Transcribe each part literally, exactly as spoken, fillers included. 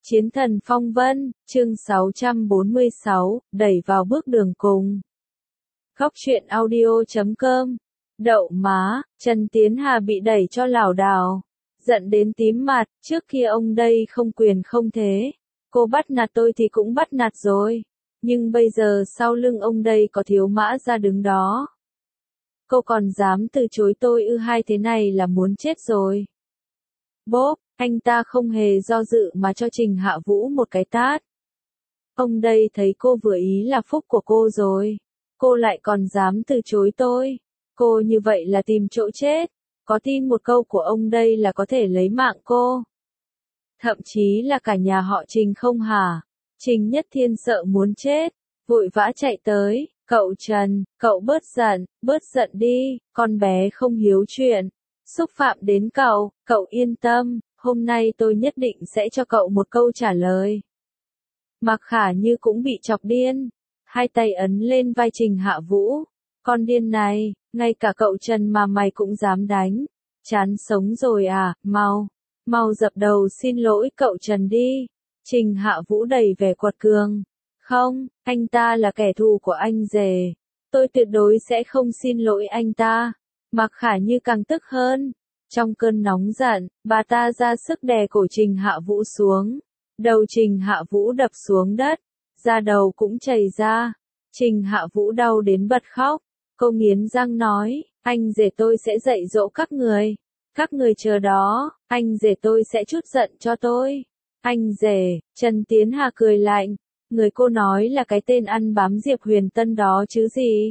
Chiến thần phong vân, chương sáu trăm bốn mươi sáu, đẩy vào bước đường cùng. Góc truyện audio chấm com. Đậu má, Trần Tiến Hà bị đẩy cho lảo đảo, giận đến tím mặt, trước kia ông đây không quyền không thế. Cô bắt nạt tôi thì cũng bắt nạt rồi, nhưng bây giờ sau lưng ông đây có thiếu mã ra đứng đó. Cô còn dám từ chối tôi ư? Hai thế này là muốn chết rồi. Bốp, anh ta không hề do dự mà cho Trình Hạ Vũ một cái tát. Ông đây thấy cô vừa ý là phúc của cô rồi. Cô lại còn dám từ chối tôi. Cô như vậy là tìm chỗ chết. Có tin một câu của ông đây là có thể lấy mạng cô. Thậm chí là cả nhà họ Trình không hả? Trình Nhất Thiên sợ muốn chết, vội vã chạy tới. Cậu Trần, cậu bớt giận, bớt giận đi, con bé không hiếu chuyện. Xúc phạm đến cậu, cậu yên tâm, hôm nay tôi nhất định sẽ cho cậu một câu trả lời. Mạc Khả Như cũng bị chọc điên, hai tay ấn lên vai Trình Hạ Vũ. Con điên này, ngay cả cậu Trần mà mày cũng dám đánh. Chán sống rồi à, mau, mau dập đầu xin lỗi cậu Trần đi. Trình Hạ Vũ đầy vẻ quật cường. Không, anh ta là kẻ thù của anh rể. Tôi tuyệt đối sẽ không xin lỗi anh ta. Mạc Khả Như càng tức hơn. Trong cơn nóng giận, bà ta ra sức đè cổ Trình Hạ Vũ xuống. Đầu Trình Hạ Vũ đập xuống đất, da đầu cũng chảy ra. Trình Hạ Vũ đau đến bật khóc. Cô nghiến răng nói, anh rể tôi sẽ dạy dỗ các người. Các người chờ đó, anh rể tôi sẽ trút giận cho tôi. Anh rể, Trần Tiến Hà cười lạnh. Người cô nói là cái tên ăn bám Diệp Huyền Tân đó chứ gì?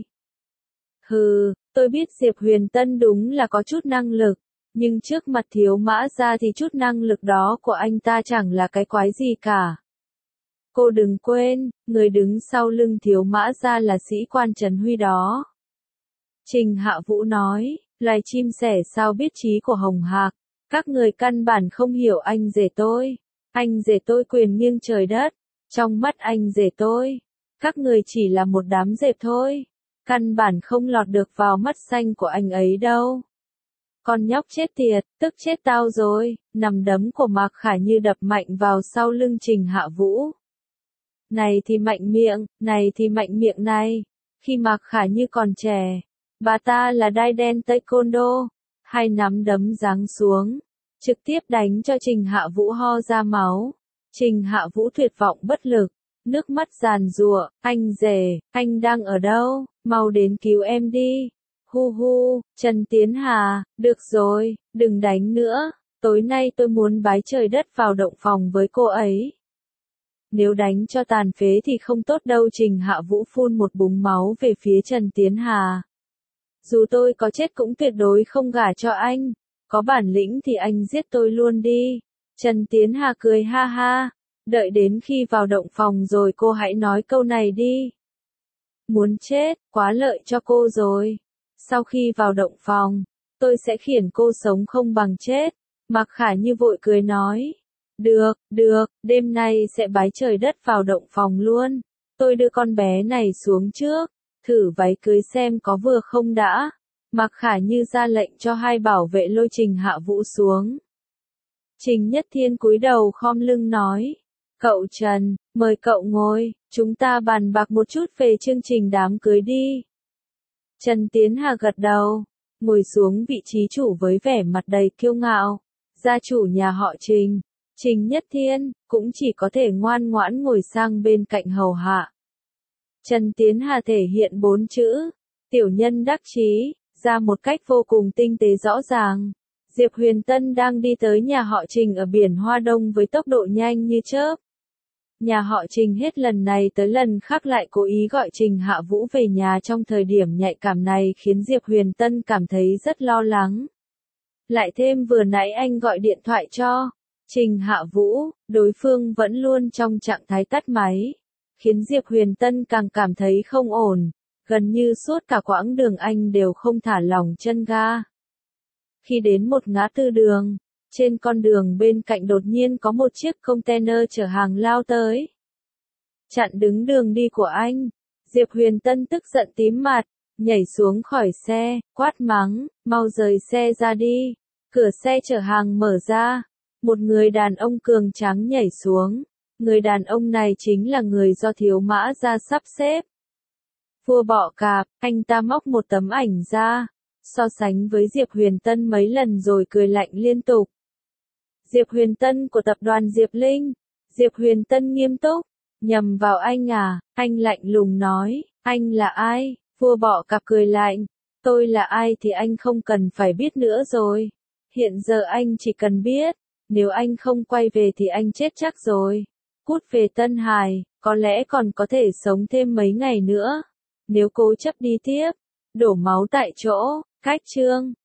Hừ, tôi biết Diệp Huyền Tân đúng là có chút năng lực, nhưng trước mặt thiếu mã ra thì chút năng lực đó của anh ta chẳng là cái quái gì cả. Cô đừng quên, người đứng sau lưng thiếu mã ra là sĩ quan Trần Huy đó. Trình Hạ Vũ nói, loài chim sẻ sao biết trí của Hồng Hạc, các người căn bản không hiểu anh rể tôi. Anh rể tôi quyền nghiêng trời đất, trong mắt anh rể tôi, các người chỉ là một đám dẹp thôi. Căn bản không lọt được vào mắt xanh của anh ấy đâu. Con nhóc chết tiệt, tức chết tao rồi. Nằm đấm của Mạc Khả Như đập mạnh vào sau lưng Trình Hạ Vũ. Này thì mạnh miệng, này thì mạnh miệng này. Khi Mạc Khả Như còn trẻ, bà ta là đai đen taekwondo. Hai nắm đấm giáng xuống, trực tiếp đánh cho Trình Hạ Vũ ho ra máu. Trình Hạ Vũ tuyệt vọng bất lực, nước mắt giàn giụa, anh rể, anh đang ở đâu, mau đến cứu em đi. Hu hu, Trần Tiến Hà, được rồi, đừng đánh nữa, tối nay tôi muốn bái trời đất vào động phòng với cô ấy. Nếu đánh cho tàn phế thì không tốt đâu. Trình Hạ Vũ phun một búng máu về phía Trần Tiến Hà. Dù tôi có chết cũng tuyệt đối không gả cho anh, có bản lĩnh thì anh giết tôi luôn đi. Trần Tiến Hà cười ha ha, đợi đến khi vào động phòng rồi cô hãy nói câu này đi. Muốn chết, quá lợi cho cô rồi. Sau khi vào động phòng, tôi sẽ khiển cô sống không bằng chết. Mạc Khả Như vội cười nói. Được, được, đêm nay sẽ bái trời đất vào động phòng luôn. Tôi đưa con bé này xuống trước, thử váy cưới xem có vừa không đã. Mạc Khả Như ra lệnh cho hai bảo vệ lôi Trình Hạ Vũ xuống. Trình Nhất Thiên cúi đầu khom lưng nói. Cậu Trần, mời cậu ngồi, chúng ta bàn bạc một chút về chương trình đám cưới đi. Trần Tiến Hà gật đầu, ngồi xuống vị trí chủ với vẻ mặt đầy kiêu ngạo. Gia chủ nhà họ Trình, Trình Nhất Thiên, cũng chỉ có thể ngoan ngoãn ngồi sang bên cạnh hầu hạ. Trần Tiến Hà thể hiện bốn chữ, tiểu nhân đắc chí, ra một cách vô cùng tinh tế rõ ràng. Diệp Huyền Tân đang đi tới nhà họ Trình ở biển Hoa Đông với tốc độ nhanh như chớp. Nhà họ Trình hết lần này tới lần khác lại cố ý gọi Trình Hạ Vũ về nhà trong thời điểm nhạy cảm này khiến Diệp Huyền Tân cảm thấy rất lo lắng. Lại thêm vừa nãy anh gọi điện thoại cho Trình Hạ Vũ, đối phương vẫn luôn trong trạng thái tắt máy, khiến Diệp Huyền Tân càng cảm thấy không ổn, gần như suốt cả quãng đường anh đều không thả lỏng chân ga. Khi đến một ngã tư đường, trên con đường bên cạnh đột nhiên có một chiếc container chở hàng lao tới. Chặn đứng đường đi của anh. Diệp Huyền Tân tức giận tím mặt, nhảy xuống khỏi xe, quát mắng, mau rời xe ra đi. Cửa xe chở hàng mở ra. Một người đàn ông cường tráng nhảy xuống. Người đàn ông này chính là người do Thiếu Mã Gia sắp xếp. Vua Bọ Cạp, anh ta móc một tấm ảnh ra, so sánh với Diệp Huyền Tân mấy lần rồi cười lạnh liên tục. Diệp Huyền Tân của tập đoàn Diệp Linh. Diệp Huyền Tân nghiêm túc, nhầm vào anh à, anh lạnh lùng nói, anh là ai? Vua Bọ Cạp cười lạnh, tôi là ai thì anh không cần phải biết nữa rồi. Hiện giờ anh chỉ cần biết, nếu anh không quay về thì anh chết chắc rồi. Cút về Tân Hải, có lẽ còn có thể sống thêm mấy ngày nữa. Nếu cố chấp đi tiếp, đổ máu tại chỗ, cách chương.